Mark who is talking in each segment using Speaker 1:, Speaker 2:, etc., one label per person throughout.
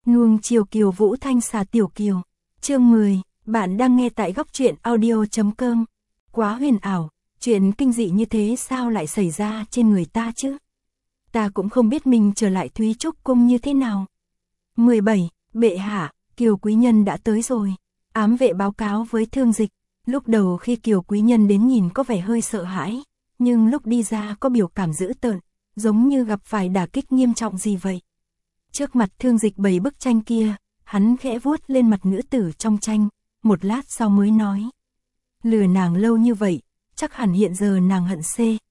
Speaker 1: Nuông chiều kiều vũ thanh xà tiểu kiều. Chương 10, bạn đang nghe tại góc truyện audio.com. Quá huyền ảo, chuyện kinh dị như thế sao lại xảy ra trên người ta chứ? Ta cũng không biết mình trở lại Thúy Trúc Cung như thế nào. 17, bệ hạ, Kiều quý nhân đã tới rồi. Ám vệ báo cáo với Thương Dịch. Lúc đầu khi Kiều quý nhân đến nhìn có vẻ hơi sợ hãi, nhưng lúc đi ra có biểu cảm dữ tợn, giống như gặp phải đả kích nghiêm trọng gì vậy. Trước mặt Thương Dịch bày bức tranh kia, hắn khẽ vuốt lên mặt nữ tử trong tranh, một lát sau mới nói. Lừa nàng lâu như vậy, chắc hẳn hiện giờ nàng hận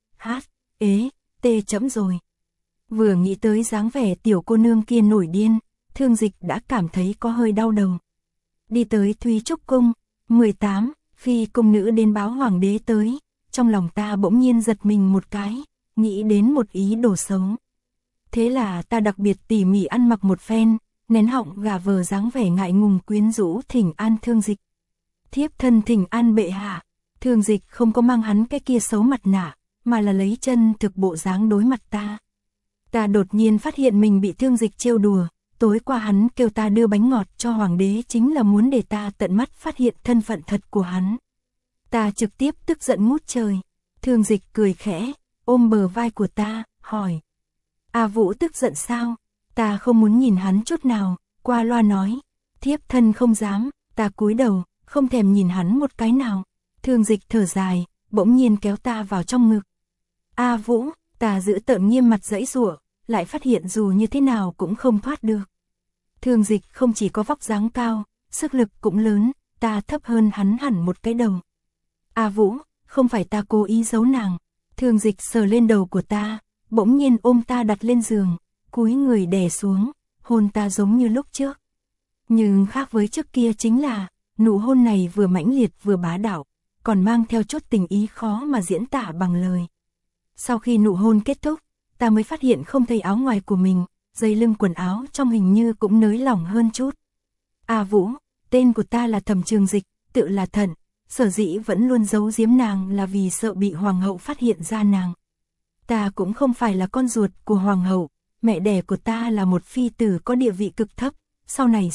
Speaker 1: chấm rồi. Vừa nghĩ tới dáng vẻ tiểu cô nương kia nổi điên, Thương Dịch đã cảm thấy có hơi đau đầu. Đi tới Thúy Trúc Cung. 18, khi cung nữ đến báo hoàng đế tới, trong lòng ta bỗng nhiên giật mình một cái, nghĩ đến một ý đồ xấu. Thế là ta đặc biệt tỉ mỉ ăn mặc một phen, nén họng gà vờ dáng vẻ ngại ngùng quyến rũ thỉnh an Thương Dịch. Thiếp thân thỉnh an bệ hạ. Thương Dịch không có mang hắn cái kia xấu mặt nạ, mà là lấy chân thực bộ dáng đối mặt ta. Ta đột nhiên phát hiện mình bị Thương Dịch trêu đùa, tối qua hắn kêu ta đưa bánh ngọt cho hoàng đế chính là muốn để ta tận mắt phát hiện thân phận thật của hắn. Ta trực tiếp tức giận ngút trời. Thương Dịch cười khẽ, ôm bờ vai của ta, hỏi. A Vũ tức giận sao? Ta không muốn nhìn hắn chút nào, qua loa nói. Thiếp thân không dám. Ta cúi đầu, không thèm nhìn hắn một cái nào. Thương Dịch thở dài, bỗng nhiên kéo ta vào trong ngực. A Vũ, ta giữ tợn nghiêm mặt giãy giụa, lại phát hiện dù như thế nào cũng không thoát được. Thương Dịch không chỉ có vóc dáng cao, sức lực cũng lớn, ta thấp hơn hắn hẳn một cái đầu. A Vũ, không phải ta cố ý giấu nàng. Thương Dịch sờ lên đầu của ta, bỗng nhiên ôm ta đặt lên giường, cúi người đè xuống, hôn ta giống như lúc trước. Nhưng khác với trước kia chính là, nụ hôn này vừa mãnh liệt vừa bá đạo, còn mang theo chút tình ý khó mà diễn tả bằng lời. Sau khi nụ hôn kết thúc, ta mới phát hiện không thấy áo ngoài của mình, dây lưng quần áo trong hình như cũng nới lỏng hơn chút. A Vũ, tên của ta là Thẩm Trường Dịch, tự là Thận, sở dĩ vẫn luôn giấu giếm nàng là vì sợ bị hoàng hậu phát hiện ra nàng. Ta cũng không phải là con ruột của hoàng hậu, mẹ đẻ của ta là một phi tử có địa vị cực thấp, sau này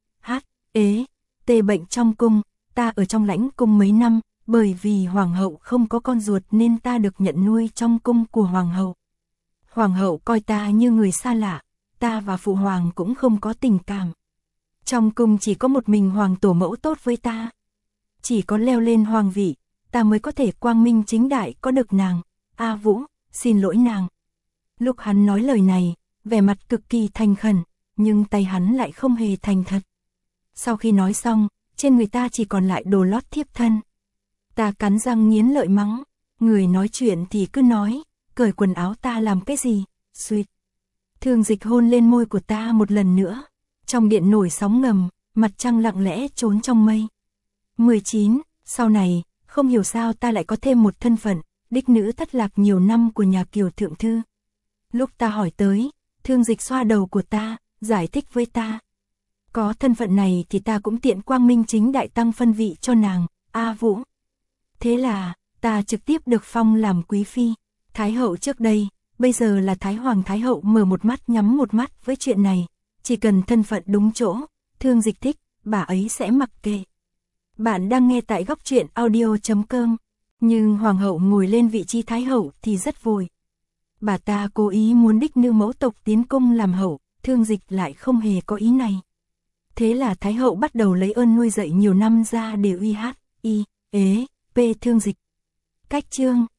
Speaker 1: bệnh trong cung, ta ở trong lãnh cung mấy năm, bởi vì hoàng hậu không có con ruột nên ta được nhận nuôi trong cung của hoàng hậu. Hoàng hậu coi ta như người xa lạ, ta và phụ hoàng cũng không có tình cảm. Trong cung chỉ có một mình hoàng tổ mẫu tốt với ta. Chỉ có leo lên hoàng vị, ta mới có thể quang minh chính đại có được nàng. A Vũ, xin lỗi nàng. Lúc hắn nói lời này, vẻ mặt cực kỳ thành khẩn, nhưng tay hắn lại không hề thành thật. Sau khi nói xong, trên người ta chỉ còn lại đồ lót thiếp thân. Ta cắn răng nghiến lợi mắng, người nói chuyện thì cứ nói, cởi quần áo ta làm cái gì, suýt. Thương Dịch hôn lên môi của ta một lần nữa, trong điện nổi sóng ngầm, mặt trăng lặng lẽ trốn trong mây. 19, sau này, không hiểu sao ta lại có thêm một thân phận, đích nữ thất lạc nhiều năm của nhà Kiều thượng thư. Lúc ta hỏi tới, Thương Dịch xoa đầu của ta, giải thích với ta. Có thân phận này thì ta cũng tiện quang minh chính đại tăng phân vị cho nàng, A Vũ. Thế là, ta trực tiếp được phong làm quý phi. Thái hậu trước đây, bây giờ là Thái hoàng Thái hậu mở một mắt nhắm một mắt với chuyện này. Chỉ cần thân phận đúng chỗ, Thương Dịch thích, bà ấy sẽ mặc kệ. Bạn đang nghe tại góc truyện audio.com. Nhưng hoàng hậu ngồi lên vị trí Thái hậu thì rất vội. Bà ta cố ý muốn đích nữ mẫu tộc tiến cung làm hậu, Thương Dịch lại không hề có ý này. Thế là Thái hậu bắt đầu lấy ơn nuôi dạy nhiều năm ra để uy hát, Thương Dịch. Cách chương